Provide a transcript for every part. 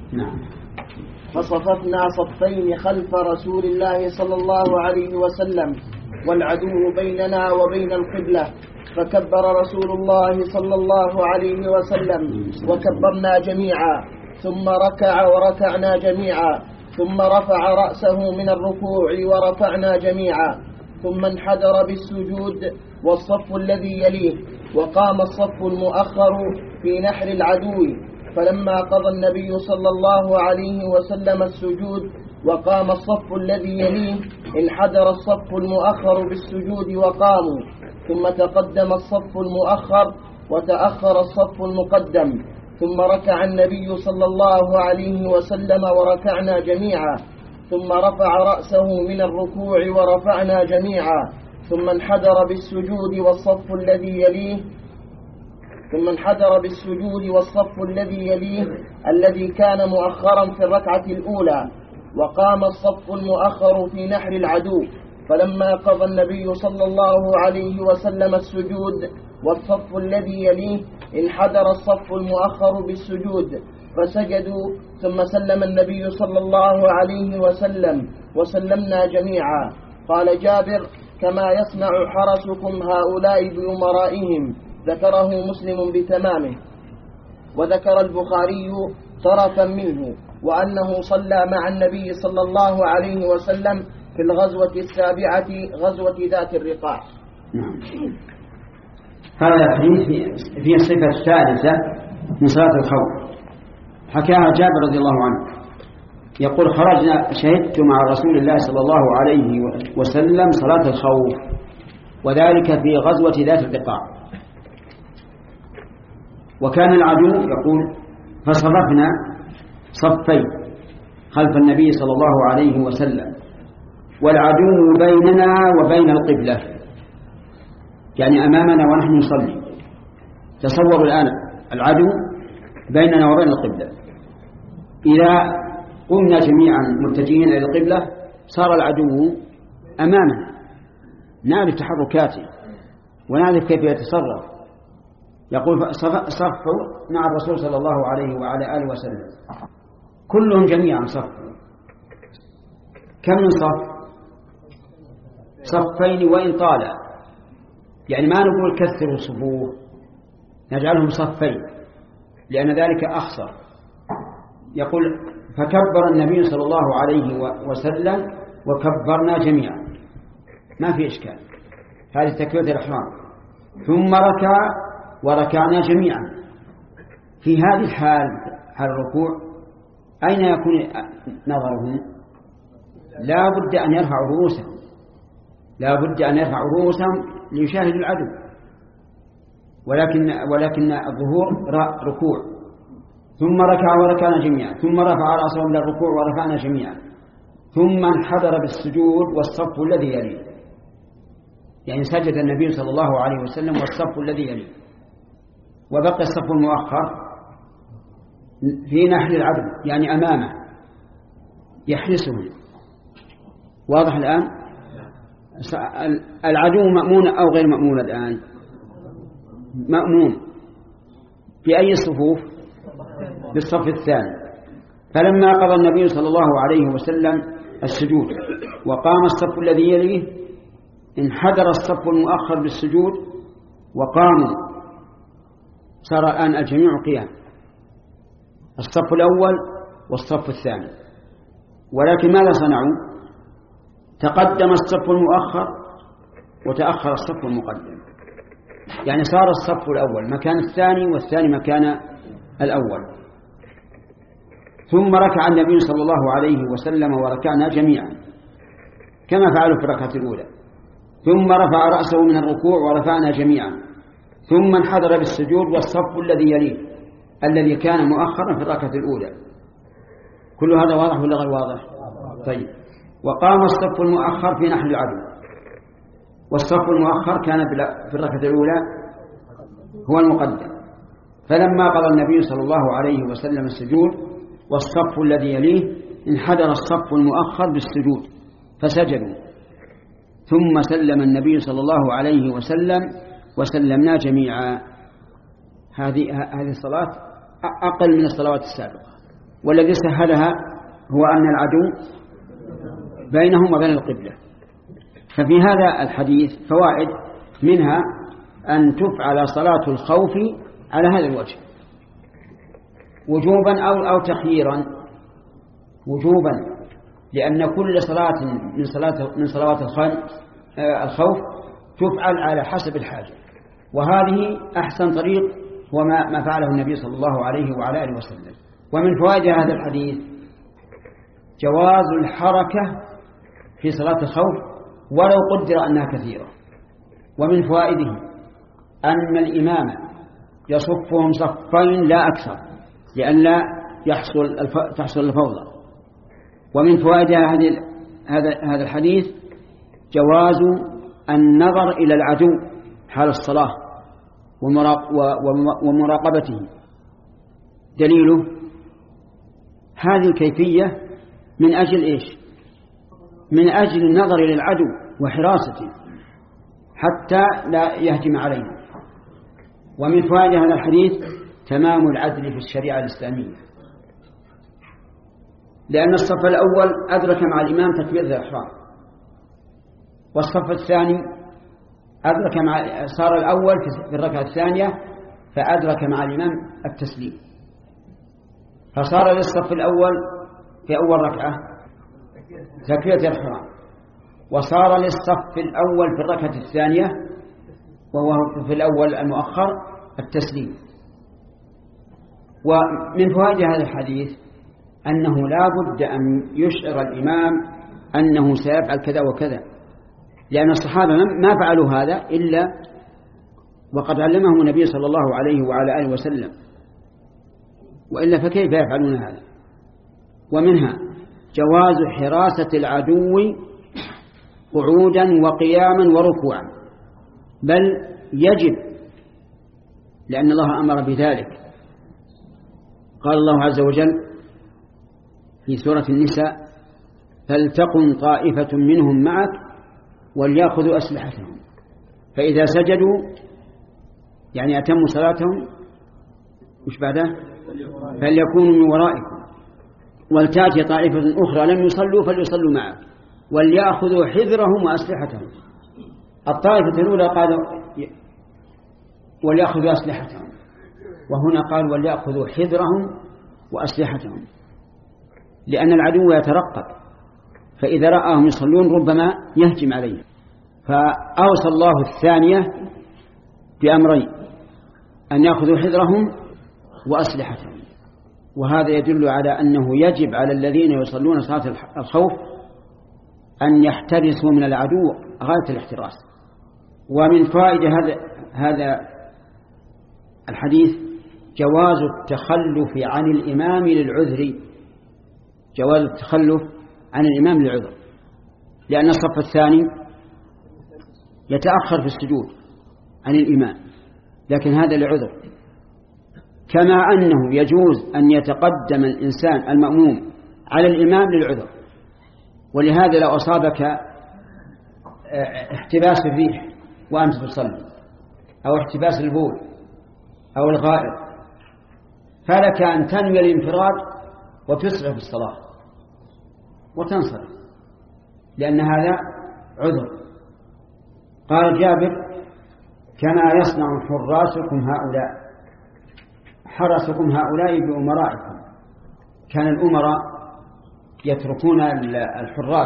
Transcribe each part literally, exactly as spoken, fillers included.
نعم. فصففنا صفين خلف رسول الله صلى الله عليه وسلم والعدو بيننا وبين القبلة، فكبر رسول الله صلى الله عليه وسلم وكبرنا جميعا، ثم ركع وركعنا جميعا، ثم رفع رأسه من الركوع ورفعنا جميعا، ثم انحدر بالسجود والصف الذي يليه، وقام الصف المؤخر في نحر العدو، فلما قضى النبي صلى الله عليه وسلم السجود وقام الصف الذي يليه انحدر الصف المؤخر بالسجود وقاموا، ثم تقدم الصف المؤخر وتأخر الصف المقدم، ثم ركع النبي صلى الله عليه وسلم وركعنا جميعا، ثم رفع رأسه من الركوع ورفعنا جميعا، ثم انحدر بالسجود والصف الذي يليه ثم انحدر بالسجود والصف الذي يليه الذي كان مؤخرا في الركعة الأولى، وقام الصف المؤخر في نحر العدو، فلما قضى النبي صلى الله عليه وسلم السجود والصف الذي يليه انحدر الصف المؤخر بالسجود فسجدوا، ثم سلم النبي صلى الله عليه وسلم وسلمنا جميعا. قال جابر: كما يصنع حرسكم هؤلاء بأمرائهم، ذكره مسلم بتمامه. وذكر البخاري طرفا منه، وأنه صلى مع النبي صلى الله عليه وسلم في الغزوة السابعة غزوة ذات الرقاع. نعم. هذا الحديث في الصفة الثالثة من صلاة الخوف، حكاها جابر رضي الله عنه يقول: خرجنا شهدت مع رسول الله صلى الله عليه وسلم صلاة الخوف، وذلك في غزوة ذات الرقاع، وكان العدو يقول: فصففنا صفين خلف النبي صلى الله عليه وسلم والعدو بيننا وبين القبلة، يعني أمامنا ونحن نصلي. تصوروا الآن العدو بيننا وبين القبلة، إذا قمنا جميعا متجهين إلى القبلة صار العدو أمامنا، نعرف تحركاته ونعرف كيف يتصرف. يقول: صفوا مع الرسول صلى الله عليه وعلى آله وسلم، كلهم جميعا صفوا. كم من صف؟ صفين وإن طال، يعني ما نقول كثروا صفوف، نجعلهم صفين لأن ذلك أخسر. يقول: فكبر النبي صلى الله عليه وسلم وكبرنا جميعا، ما في إشكال، هذه تكبيرة الإحرام. ثم ركع وركعنا جميعا. في هذه الحال، حال الركوع، أين يكون نظرهم؟ لا بد أن يرفعوا رؤوسهم، لا بد أن يرفعوا رؤوسهم ليشاهدوا العدو، ولكن ولكن الظهور ركوع. ثم ركع وركعنا جميعا، ثم رفع رأسه من الركوع ورفعنا جميعا، ثم انحدر بالسجود والصف الذي يليه، يعني سجد النبي صلى الله عليه وسلم والصف الذي يليه، وبقي الصف المؤخر في نحر العدو، يعني أمامه يحرسه. واضح الآن؟ العدو مأمون أو غير مأمون الآن؟ مأمون. في أي الصفوف؟ بالصف الثاني. فلما قضى النبي صلى الله عليه وسلم السجود وقام الصف الذي يليه انحدر الصف المؤخر بالسجود وقاموا، صار الآن الجميع قيام، الصف الأول والصف الثاني. ولكن ماذا صنعوا؟ تقدم الصف المؤخر وتأخر الصف المقدم، يعني صار الصف الأول مكان الثاني والثاني مكان الأول. ثم ركع النبي صلى الله عليه وسلم وركعنا جميعا كما فعلوا في الركعة الأولى، ثم رفع رأسه من الركوع ورفعنا جميعا، ثم انحدر بالسجود والصف الذي يليه الذي كان مؤخرا في الركعة الأولى. كل هذا واضح ولا غير واضح؟ طيب. وقام الصف المؤخر في نحر العدو، والصف المؤخر كان في الركعة الأولى هو المقدم. فلما قضى النبي صلى الله عليه وسلم السجود والصف الذي يليه انحدر الصف المؤخر بالسجود فسجدوا، ثم سلم النبي صلى الله عليه وسلم وسلمنا جميعا. هذه هذه الصلاة أقل من الصلوات السابقة، والذي سهلها هو أن العدو بينهم وبين القبلة. ففي هذا الحديث فوائد، منها أن تفعل صلاة الخوف على هذا الوجه وجوبا أو أو تخييرا. وجوبا لأن كل صلاة من صلاة من صلوات الخوف تفعل على حسب الحاجة، وهذه أحسن طريق وما ما فعله النبي صلى الله عليه وعلى آله وسلم. ومن فوائد هذا الحديث جواز الحركة في صلاة الخوف ولو قدر أنها كثيرة. ومن فوائده أن الإمام يصفهم صفين لا أكثر لئلا يحصل تحصل الفوضى. ومن فوائد هذا هذا الحديث جواز النظر إلى العدو حال الصلاة ومراقبته. دليله هذه الكيفية من أجل إيش؟ من أجل النظر إلى العدو وحراسته حتى لا يهجم علينا. ومن فوائد هذا الحديث تمام العدل في الشريعة الإسلامية، لأن الصف الأول أدرك مع الإمام تكبيرة الإحرام، والصف الثاني أدرك مع صار الأول في الركعة الثانية فأدرك مع الإمام التسليم، فصار للصف الأول في أول ركعة تكبيرة الإحرام، وصار للصف الأول في الركعة الثانية وهو في الأول المؤخر التسليم. ومن فوائد هذا الحديث أنه لا بد أن يشعر الإمام أنه سيفعل كذا وكذا، لأن الصحابة ما فعلوا هذا إلا وقد علمهم النبي صلى الله عليه وعلى آله وسلم، وإلا فكيف يفعلون هذا؟ ومنها جواز حراسة العدو قعودا وقياما وركوعا، بل يجب، لأن الله أمر بذلك. قال الله عز وجل في سورة النساء: فلتقم طائفة منهم معك وليأخذوا أسلحتهم، فإذا سجدوا يعني أتموا صلاتهم مش بعده فليكونوا من ورائكم ولتأتي طائفة أخرى لم يصلوا فليصلوا معك وليأخذوا حذرهم وأسلحتهم. الطائفة الأولى قالوا وليأخذوا أسلحتهم، وهنا قال وليأخذوا حذرهم وأسلحتهم، لأن العدو يترقب، فإذا رآهم يصلون ربما يهجم عليهم. فأوصى الله الثانية بأمرين: أن يأخذوا حذرهم وأسلحتهم. وهذا يدل على أنه يجب على الذين يصلون صلاة الخوف أن يحترسوا من العدو غاية الاحتراس. ومن فائدة هذا هذا الحديث جواز التخلف عن الإمام للعذر، جواز التخلف عن الإمام للعذر، لأن الصف الثاني يتأخر في السجود عن الإمام، لكن هذا لعذر. كما أنه يجوز أن يتقدم الإنسان المأموم على الإمام للعذر. ولهذا لو أصابك احتباس الريح وأنت تصلي، أو احتباس البول أو الغائط، فلك أن تنوي الانفراد وتسرع في الصلاة وتنصرف، لأن هذا عذر. قال جابر: كما يصنع حراسكم هؤلاء، حرسكم هؤلاء بأمرائكم. كان الأمراء يتركون الحراس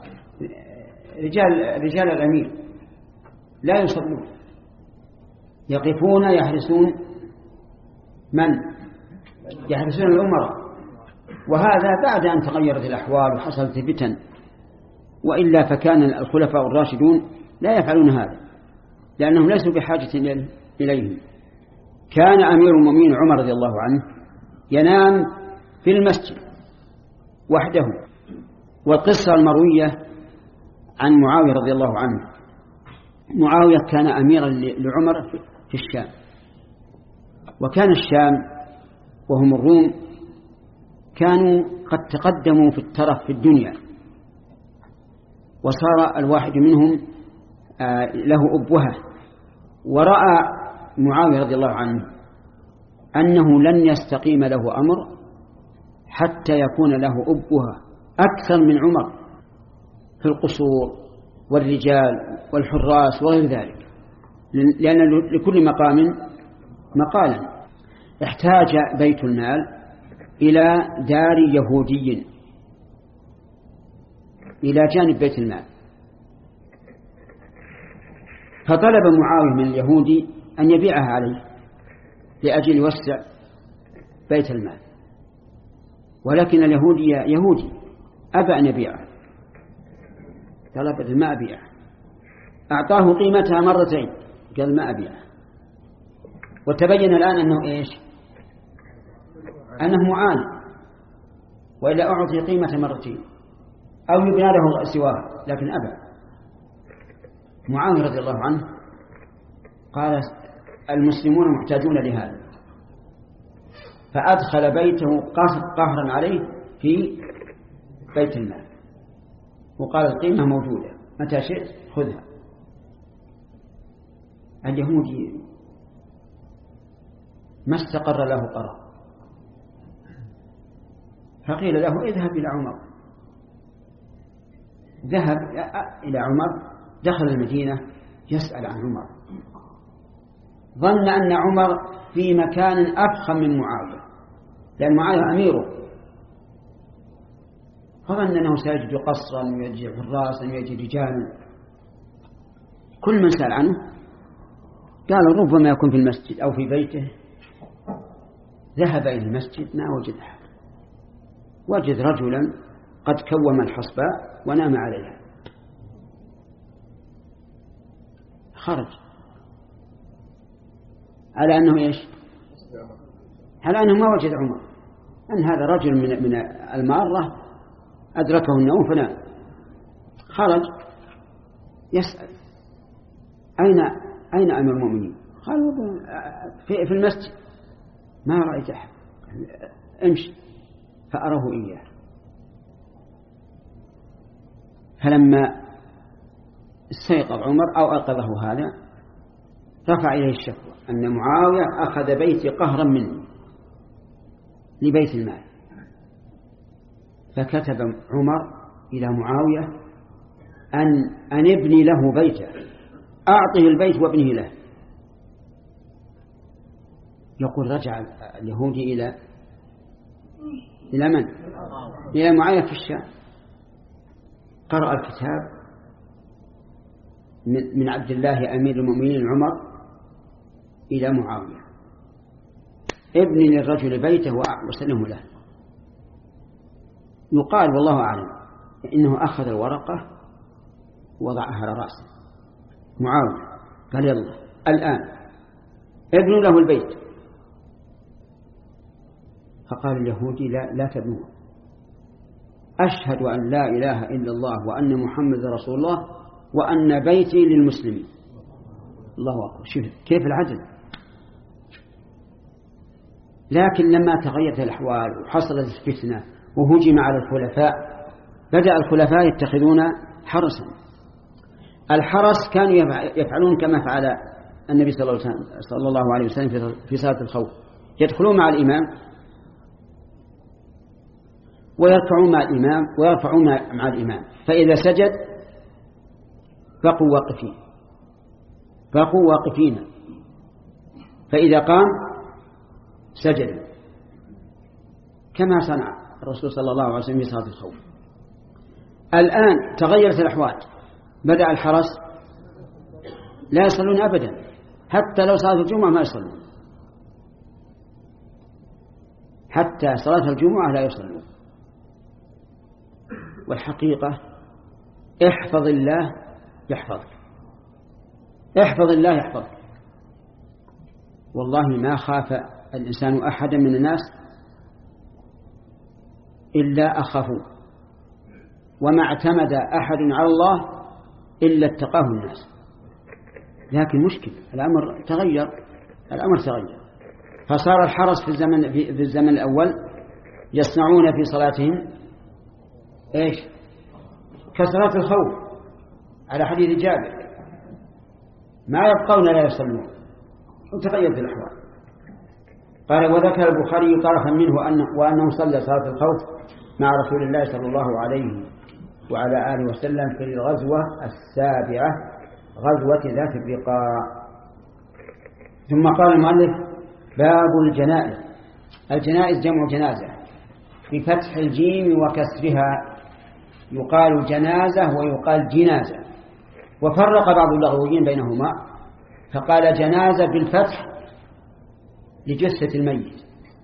رجال, رجال الأمير لا يصلون، يقفون يحرسون من؟ يحرسون الأمراء. وهذا بعد أن تغيرت الأحوال وحصلت فتن، وإلا فكان الخلفاء الراشدون لا يفعلون هذا لأنهم ليسوا بحاجة إليه. كان أمير المؤمنين عمر رضي الله عنه ينام في المسجد وحده. والقصة المروية عن معاوية رضي الله عنه: معاوية كان أميرا لعمر في الشام، وكان الشام وهم الروم كانوا قد تقدموا في الترف في الدنيا، وصار الواحد منهم له أبوة. ورأى معاوية رضي الله عنه أنه لن يستقيم له أمر حتى يكون له أبها أكثر من عمر في القصور والرجال والحراس وغير ذلك، لأن لكل مقام مقالا. احتاج بيت المال إلى دار يهودي إلى جانب بيت المال، فطلب معاوية من اليهودي أن يبيعها عليه لأجل يوسع بيت المال، ولكن اليهودي يهودي أبى أن يبيعه، طلب ما أبيعه، أعطاه قيمتها مرتين قال ما أبيعه، وتبين الآن أنه إيش؟ أنه معان، وإلا أعطي قيمة مرتين أو يبنى له سواه، لكن أبى. معاوية رضي الله عنه قال المسلمون محتاجون لهذا، فأدخل بيته قهرا عليه في بيت المال، وقال القيمة موجودة متى شئت خذها. اليهودي ما استقر له قرار، فقيل له اذهب إلى عمر. ذهب إلى عمر، دخل المدينة يسأل عن عمر، ظن أن عمر في مكان أفخم من معاوية، لأن معاوية أميره، فظن أنه سيجد قصرا ويجد حراسا ويجد رجالا. كل من سأل عنه قال ربما يكون في المسجد أو في بيته. ذهب إلى المسجد ما وجد أحد، وجد رجلا قد كوم الحصباء ونام عليها. خرج على أنه إيش؟ على أنه ما وجد عمر، أن هذا رجل من من المارة أدركه النوم فنام. خرج يسأل أين أين أمير المؤمنين؟ قالوا في في المسجد. ما رأيت أحد، امشي. فأراه إياه. فلما استيقظ عمر أو أيقظه هذا رفع إليه الشكوى أن معاوية أخذ بيتي قهرا مني لبيت المال. فكتب عمر إلى معاوية أن أن ابني له بيتا، أعطه البيت وابنه له. يقول رجع اليهودي إلى إلى من؟ إلى معاوية في الشام، قرأ الكتاب من عبد الله أمير المؤمنين عمر إلى معاوية: ابني للرجل بيته وسلمه له. يقال والله أعلم إنه أخذ الورقة ووضعها على رأسه معاوية، قال يلا الآن ابنوا له البيت. فقال اليهودي: لا لا تبنوه، أشهد أن لا إله إلا الله وأن محمد رسول الله وأن بيتي للمسلمين. الله أكبر، شوف كيف العدل. لكن لما تغيرت الأحوال وحصلت الفتنة وهجم على الخلفاء، بدأ الخلفاء يتخذون حرسا. الحرس كانوا يفعلون كما فعل النبي صلى الله عليه وسلم في صلاة الخوف، يدخلون مع الإمام ويركعون مع الإمام ويرفعون مع الإمام، فإذا سجد بقوا واقفين بقوا واقفين فإذا قام سجدوا، كما صنع الرسول صلى الله عليه وسلم في صلاة الخوف. الآن تغيرت الأحوال، بدأ الحرس لا يصلون أبدا، حتى لو صلاة الجمعة ما يصلون، حتى صلاة الجمعة لا يصلون. والحقيقة احفظ الله يحفظك، احفظ الله يحفظك. والله ما خاف الإنسان أحدا من الناس إلا أخافوا، وما اعتمد أحد على الله إلا اتقاه الناس. لكن مشكل، الأمر تغير الأمر تغير فصار الحرس في الزمن في الزمن الأول يصنعون في صلاتهم إيش؟ كصلاة الخوف على حديث جابر، ما يبقون لا يصلون، وتغيرت الأحوال. قال وذكر البخاري طرفا منه أنه وأنه صلى صلاة الخوف مع رسول الله صلى الله عليه وعلى آله وسلم في الغزوة السابعة غزوة ذات الرقاع. ثم قال المؤلف باب الجنائز. الجنائز جمع جنازة بفتح الجيم وكسرها، يقال جنازة ويقال جنازة، وفرق بعض اللغويين بينهما فقال جنازة بالفتح لجثة الميت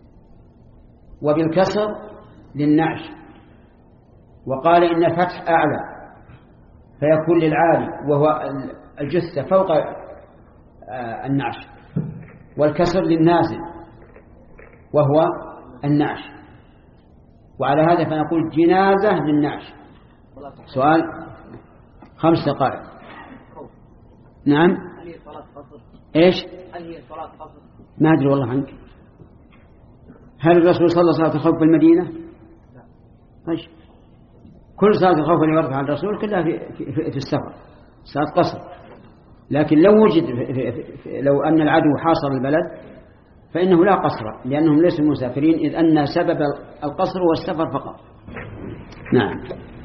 وبالكسر للنعش، وقال إن الفتح أعلى فيكون للعالي وهو الجثة فوق النعش، والكسر للنازل وهو النعش، وعلى هذا فنقول جنازة للنعش. سؤال خمس دقائق. نعم. هل هي صلاة قصر؟ إيش؟ هل هي صلاة قصر؟ ما أدري والله عنك. هل الرسول صلى صلاة الخوف بالمدينة؟ لا. طيب كل صلاة الخوف اللي ورد عن الرسول كلها في, في, في, في السفر صلاة قصر، لكن لو وجد في في في لو أن العدو حاصر البلد فإنه لا قصر لأنهم ليسوا مسافرين، إذ أن سبب القصر هو السفر فقط. نعم.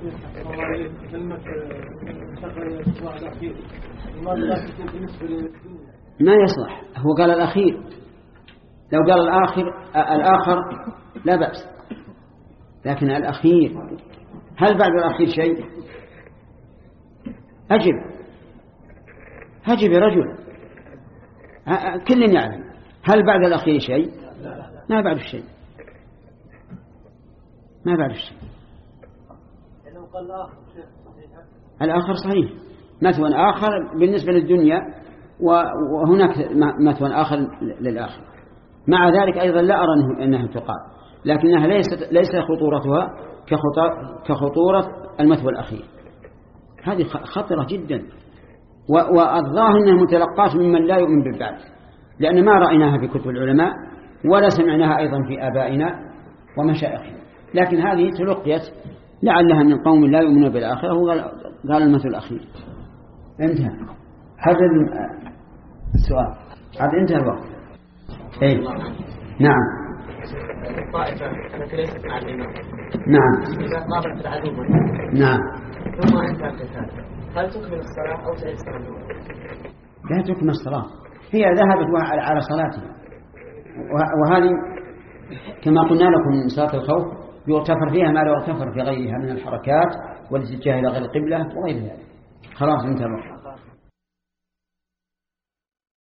ما يصلح، هو قال الأخير، لو قال الآخر الآخر لا بأس، لكن الأخير هل بعد الأخير شيء؟ أجب أجب يا رجل، كل يعلم هل بعد الأخير شيء؟ ما بعد الشيء، ما بعد الشيء. الآخر صحيح مثوى آخر بالنسبة للدنيا، وهناك مثوى آخر للآخر. مع ذلك أيضا لا أرى أنها تقال، لكنها ليست ليس خطورتها كخطورة المثوى الأخير، هذه خطرة جدا، والظاهر أنها متلقاة ممن لا يؤمن بالبعث، لأن ما رأيناها في كتب العلماء ولا سمعناها أيضا في آبائنا ومشايخنا، لكن هذه تلقيت لعلها من قوم لا يؤمنون بالآخرة، وقال المثل الأخير. انتهى هذا السؤال، هذا انتهى الوقت. ايه نعم. الطائفة التي ليست مع الإمام نعم إذا قابلت العدو نعم ثم انتهى القتال هل تكمل الصلاة أو تعيد الصلاة؟ لا تكمل الصلاة، هي ذهبت على صلاتها، وهذه كما قلنا لكم من صلاة الخوف يغتفر فيها ما لا يغتفر في غيرها من الحركات والاتجاه إلى غير القبلة وغير ذلك. خلاص انتهى الوقت.